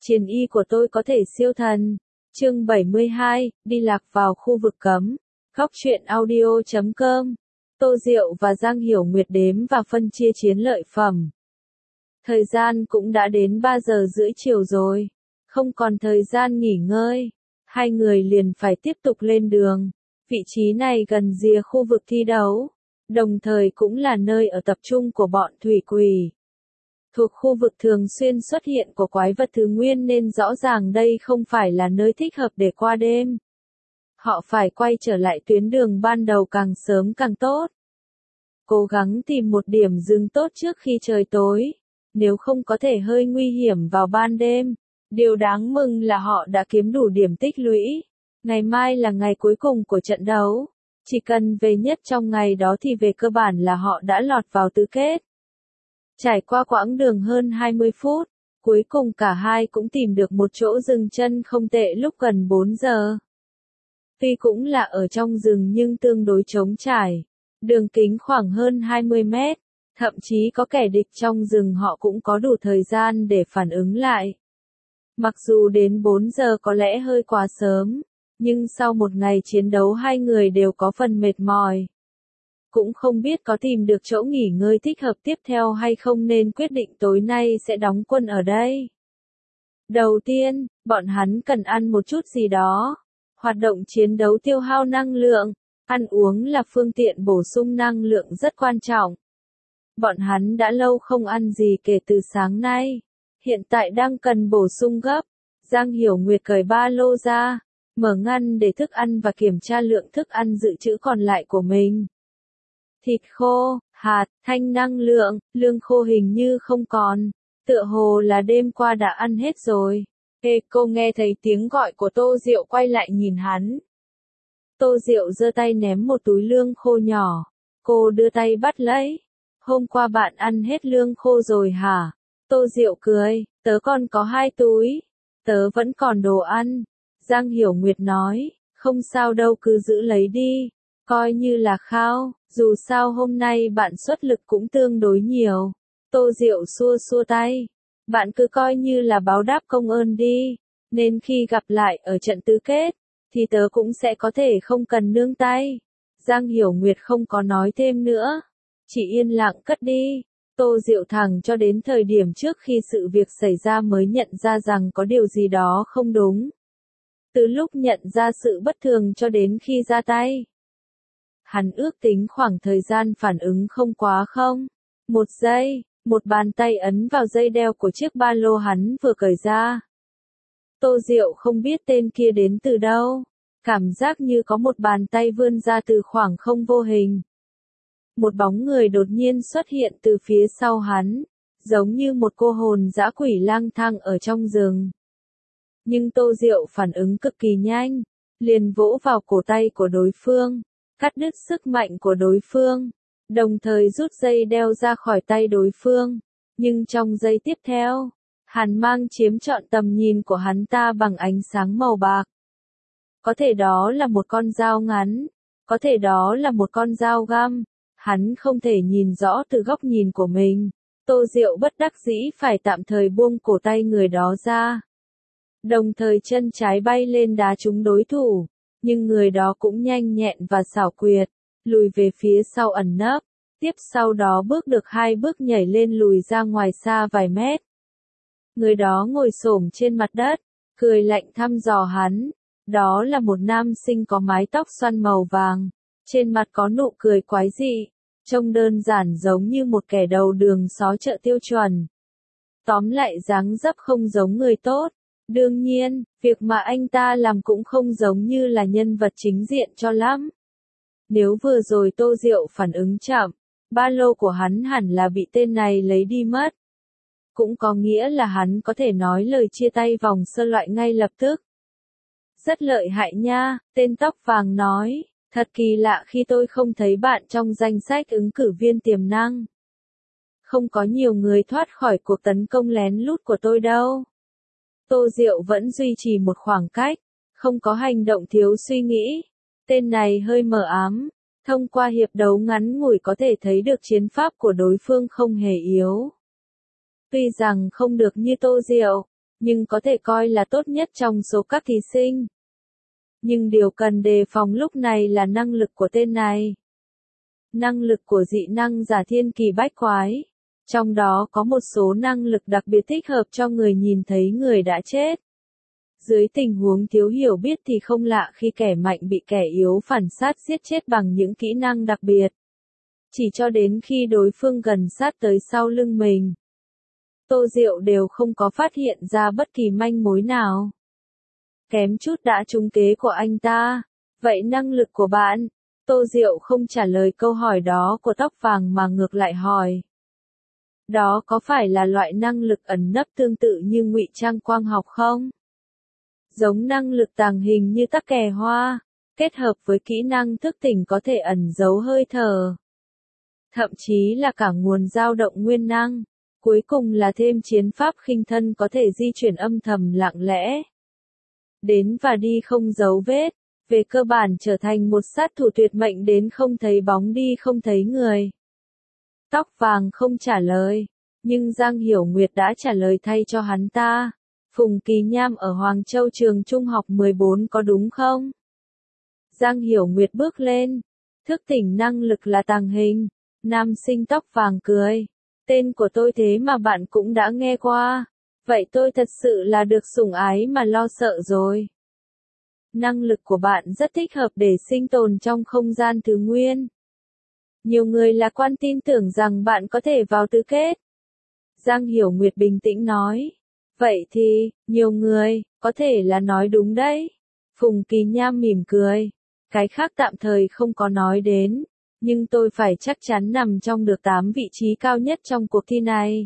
Chiến y của tôi có thể siêu thần. Chương 72, đi lạc vào khu vực cấm. Góc truyện audio.com. Tô Diệu và Giang Hiểu Nguyệt đếm và phân chia chiến lợi phẩm. Thời gian cũng đã đến 3 giờ rưỡi chiều rồi. Không còn thời gian nghỉ ngơi. Hai người liền phải tiếp tục lên đường. Vị trí này gần rìa khu vực thi đấu. Đồng thời cũng là nơi ở tập trung của bọn thủy quỷ. Thuộc khu vực thường xuyên xuất hiện của quái vật thứ nguyên nên rõ ràng đây không phải là nơi thích hợp để qua đêm. Họ phải quay trở lại tuyến đường ban đầu càng sớm càng tốt. Cố gắng tìm một điểm dừng tốt trước khi trời tối. Nếu không có thể hơi nguy hiểm vào ban đêm. Điều đáng mừng là họ đã kiếm đủ điểm tích lũy. Ngày mai là ngày cuối cùng của trận đấu. Chỉ cần về nhất trong ngày đó thì về cơ bản là họ đã lọt vào tứ kết. Trải qua quãng đường hơn 20 phút, cuối cùng cả hai cũng tìm được một chỗ dừng chân không tệ lúc gần 4 giờ. Tuy cũng là ở trong rừng nhưng tương đối trống trải, đường kính khoảng hơn 20 mét, thậm chí có kẻ địch trong rừng họ cũng có đủ thời gian để phản ứng lại. Mặc dù đến 4 giờ có lẽ hơi quá sớm, nhưng sau một ngày chiến đấu hai người đều có phần mệt mỏi. Cũng không biết có tìm được chỗ nghỉ ngơi thích hợp tiếp theo hay không nên quyết định tối nay sẽ đóng quân ở đây. Đầu tiên, bọn hắn cần ăn một chút gì đó. Hoạt động chiến đấu tiêu hao năng lượng, ăn uống là phương tiện bổ sung năng lượng rất quan trọng. Bọn hắn đã lâu không ăn gì kể từ sáng nay. Hiện tại đang cần bổ sung gấp. Giang Hiểu Nguyệt cởi ba lô ra, mở ngăn để thức ăn và kiểm tra lượng thức ăn dự trữ còn lại của mình. Thịt khô, hạt, thanh năng lượng, lương khô hình như không còn. Tựa hồ là đêm qua đã ăn hết rồi. Cô nghe thấy tiếng gọi của Tô Diệu quay lại nhìn hắn. Tô Diệu giơ tay ném một túi lương khô nhỏ. Cô đưa tay bắt lấy. Hôm qua bạn ăn hết lương khô rồi hả? Tô Diệu cười, tớ còn có 2 túi. Tớ vẫn còn đồ ăn. Giang Hiểu Nguyệt nói, không sao đâu cứ giữ lấy đi. Coi như là khao, dù sao hôm nay bạn xuất lực cũng tương đối nhiều. Tô Diệu xua xua tay. Bạn cứ coi như là báo đáp công ơn đi. Nên khi gặp lại ở trận tứ kết, thì tớ cũng sẽ có thể không cần nương tay. Giang Hiểu Nguyệt không có nói thêm nữa. Chỉ yên lặng cất đi. Tô Diệu thẳng cho đến thời điểm trước khi sự việc xảy ra mới nhận ra rằng có điều gì đó không đúng. Từ lúc nhận ra sự bất thường cho đến khi ra tay. Hắn ước tính khoảng thời gian phản ứng không quá không? 1 giây, một bàn tay ấn vào dây đeo của chiếc ba lô hắn vừa cởi ra. Tô Diệu không biết tên kia đến từ đâu. Cảm giác như có một bàn tay vươn ra từ khoảng không vô hình. Một bóng người đột nhiên xuất hiện từ phía sau hắn, giống như một cô hồn dã quỷ lang thang ở trong rừng. Nhưng Tô Diệu phản ứng cực kỳ nhanh, liền vỗ vào cổ tay của đối phương, cắt đứt sức mạnh của đối phương, đồng thời rút dây đeo ra khỏi tay đối phương. Nhưng trong giây tiếp theo, hàn mang chiếm trọn tầm nhìn của hắn ta bằng ánh sáng màu bạc. Có thể đó là một con dao ngắn, có thể đó là một con dao găm. Hắn không thể nhìn rõ từ góc nhìn của mình. Tô Diệu bất đắc dĩ phải tạm thời buông cổ tay người đó ra. Đồng thời chân trái bay lên đá trúng đối thủ. Nhưng người đó cũng nhanh nhẹn và xảo quyệt. Lùi về phía sau ẩn nấp. Tiếp sau đó bước được 2 bước nhảy lên lùi ra ngoài xa vài mét. Người đó ngồi xổm trên mặt đất. Cười lạnh thăm dò hắn. Đó là một nam sinh có mái tóc xoăn màu vàng. Trên mặt có nụ cười quái dị. Trông đơn giản giống như một kẻ đầu đường xó chợ tiêu chuẩn. Tóm lại dáng dấp không giống người tốt. Đương nhiên, việc mà anh ta làm cũng không giống như là nhân vật chính diện cho lắm. Nếu vừa rồi Tô Diệu phản ứng chậm, ba lô của hắn hẳn là bị tên này lấy đi mất. Cũng có nghĩa là hắn có thể nói lời chia tay vòng sơ loại ngay lập tức. Rất lợi hại nha, tên tóc vàng nói. Thật kỳ lạ khi tôi không thấy bạn trong danh sách ứng cử viên tiềm năng. Không có nhiều người thoát khỏi cuộc tấn công lén lút của tôi đâu. Tô Diệu vẫn duy trì một khoảng cách, không có hành động thiếu suy nghĩ. Tên này hơi mờ ám, thông qua hiệp đấu ngắn ngủi có thể thấy được chiến pháp của đối phương không hề yếu. Tuy rằng không được như Tô Diệu, nhưng có thể coi là tốt nhất trong số các thí sinh. Nhưng điều cần đề phòng lúc này là năng lực của tên này. Năng lực của dị năng giả thiên kỳ bách quái. Trong đó có một số năng lực đặc biệt thích hợp cho người nhìn thấy người đã chết. Dưới tình huống thiếu hiểu biết thì không lạ khi kẻ mạnh bị kẻ yếu phản sát giết chết bằng những kỹ năng đặc biệt. Chỉ cho đến khi đối phương gần sát tới sau lưng mình, Tô Diệu đều không có phát hiện ra bất kỳ manh mối nào. Kém chút đã trúng kế của anh ta. Vậy năng lực của bạn? Tô Diệu không trả lời câu hỏi đó của tóc vàng mà ngược lại hỏi. Đó có phải là loại năng lực ẩn nấp tương tự như ngụy trang quang học không? Giống năng lực tàng hình như tắc kè hoa, kết hợp với kỹ năng thức tỉnh có thể ẩn giấu hơi thở. Thậm chí là cả nguồn dao động nguyên năng. Cuối cùng là thêm chiến pháp khinh thân có thể di chuyển âm thầm lặng lẽ. Đến và đi không dấu vết, về cơ bản trở thành một sát thủ tuyệt mệnh đến không thấy bóng đi không thấy người. Tóc vàng không trả lời, nhưng Giang Hiểu Nguyệt đã trả lời thay cho hắn ta. Phùng Kỳ Nham ở Hoàng Châu trường trung học 14 có đúng không? Giang Hiểu Nguyệt bước lên. Thức tỉnh năng lực là tàng hình. Nam sinh tóc vàng cười. Tên của tôi thế mà bạn cũng đã nghe qua. Vậy tôi thật sự là được sủng ái mà lo sợ rồi. Năng lực của bạn rất thích hợp để sinh tồn trong không gian thứ nguyên. Nhiều người lạc quan tin tưởng rằng bạn có thể vào tứ kết. Giang Hiểu Nguyệt bình tĩnh nói. Vậy thì, nhiều người, có thể là nói đúng đấy. Phùng Kỳ Nham mỉm cười. Cái khác tạm thời không có nói đến. Nhưng tôi phải chắc chắn nằm trong được 8 vị trí cao nhất trong cuộc thi này.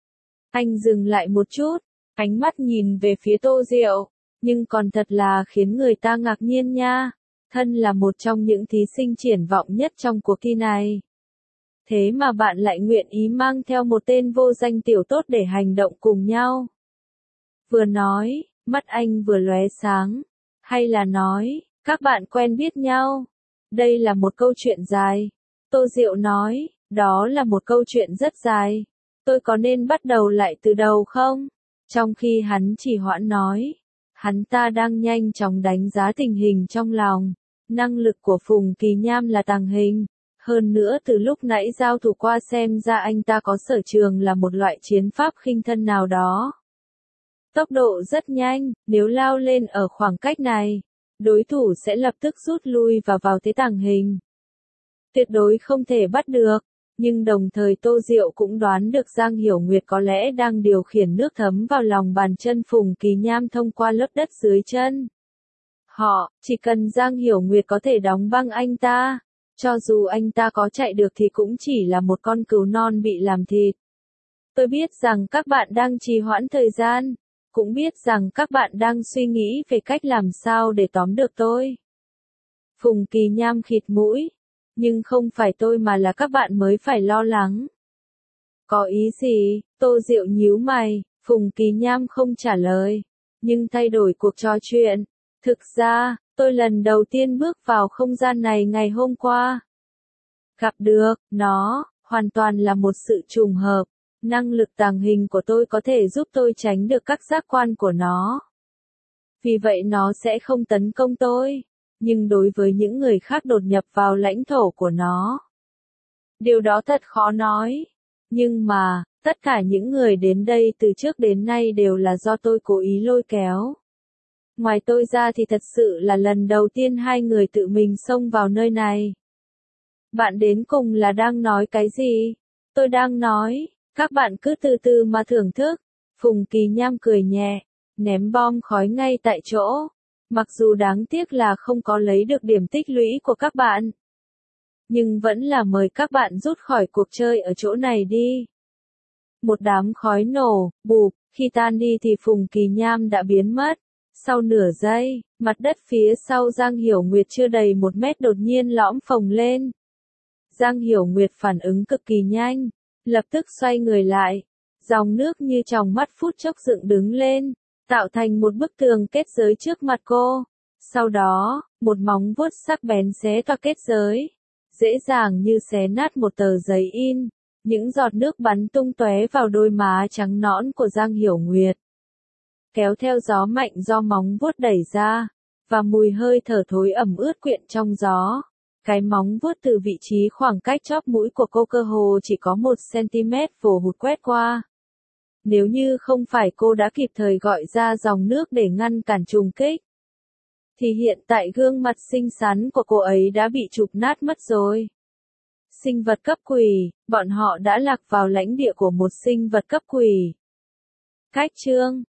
Anh dừng lại một chút, ánh mắt nhìn về phía Tô Diệu, nhưng còn thật là khiến người ta ngạc nhiên nha. Thân là một trong những thí sinh triển vọng nhất trong cuộc thi này. Thế mà bạn lại nguyện ý mang theo một tên vô danh tiểu tốt để hành động cùng nhau. Vừa nói, mắt anh vừa lóe sáng. Hay là nói, các bạn quen biết nhau. Đây là một câu chuyện dài. Tô Diệu nói, đó là một câu chuyện rất dài. Tôi có nên bắt đầu lại từ đầu không? Trong khi hắn chỉ hoãn nói, hắn ta đang nhanh chóng đánh giá tình hình trong lòng. Năng lực của Phùng Kỳ Nham là tàng hình. Hơn nữa từ lúc nãy giao thủ qua xem ra anh ta có sở trường là một loại chiến pháp khinh thân nào đó. Tốc độ rất nhanh, nếu lao lên ở khoảng cách này, đối thủ sẽ lập tức rút lui và vào thế tàng hình. Tuyệt đối không thể bắt được, nhưng đồng thời Tô Diệu cũng đoán được Giang Hiểu Nguyệt có lẽ đang điều khiển nước thấm vào lòng bàn chân Phùng Kỳ Nham thông qua lớp đất dưới chân. Họ, chỉ cần Giang Hiểu Nguyệt có thể đóng băng anh ta, cho dù anh ta có chạy được thì cũng chỉ là một con cừu non bị làm thịt. Tôi biết rằng các bạn đang trì hoãn thời gian, cũng biết rằng các bạn đang suy nghĩ về cách làm sao để tóm được tôi. Phùng Kỳ Nham khịt mũi. Nhưng không phải tôi mà là các bạn mới phải lo lắng. Có ý gì? Tô Diệu nhíu mày, Phùng Kỳ Nham không trả lời, nhưng thay đổi cuộc trò chuyện. Thực ra, tôi lần đầu tiên bước vào không gian này ngày hôm qua. Gặp được, nó, hoàn toàn là một sự trùng hợp. Năng lực tàng hình của tôi có thể giúp tôi tránh được các giác quan của nó. Vì vậy nó sẽ không tấn công tôi. Nhưng đối với những người khác đột nhập vào lãnh thổ của nó, điều đó thật khó nói. Nhưng mà, tất cả những người đến đây từ trước đến nay đều là do tôi cố ý lôi kéo. Ngoài tôi ra thì thật sự là lần đầu tiên hai người tự mình xông vào nơi này. Bạn đến cùng là đang nói cái gì? Tôi đang nói, các bạn cứ từ từ mà thưởng thức. Phùng Kỳ Nham cười nhẹ, ném bom khói ngay tại chỗ. Mặc dù đáng tiếc là không có lấy được điểm tích lũy của các bạn, nhưng vẫn là mời các bạn rút khỏi cuộc chơi ở chỗ này đi. Một đám khói nổ, bụp, khi tan đi thì Phùng Kỳ Nham đã biến mất. Sau nửa giây, mặt đất phía sau Giang Hiểu Nguyệt chưa đầy 1 mét đột nhiên lõm phồng lên. Giang Hiểu Nguyệt phản ứng cực kỳ nhanh, lập tức xoay người lại. Dòng nước như tròng mắt phút chốc dựng đứng lên, tạo thành một bức tường kết giới trước mặt cô. Sau đó, một móng vuốt sắc bén xé toạc kết giới, dễ dàng như xé nát một tờ giấy in. Những giọt nước bắn tung tóe vào đôi má trắng nõn của Giang Hiểu Nguyệt. kéo theo gió mạnh do móng vuốt đẩy ra, và mùi hơi thở thối ẩm ướt quyện trong gió. Cái móng vuốt từ vị trí khoảng cách chóp mũi của cô cơ hồ chỉ có 1 cm vồ hụt quét qua. Nếu như không phải cô đã kịp thời gọi ra dòng nước để ngăn cản trùng kích, thì hiện tại gương mặt xinh xắn của cô ấy đã bị chụp nát mất rồi. Sinh vật cấp quỷ, bọn họ đã lạc vào lãnh địa của một sinh vật cấp quỷ. Cách chương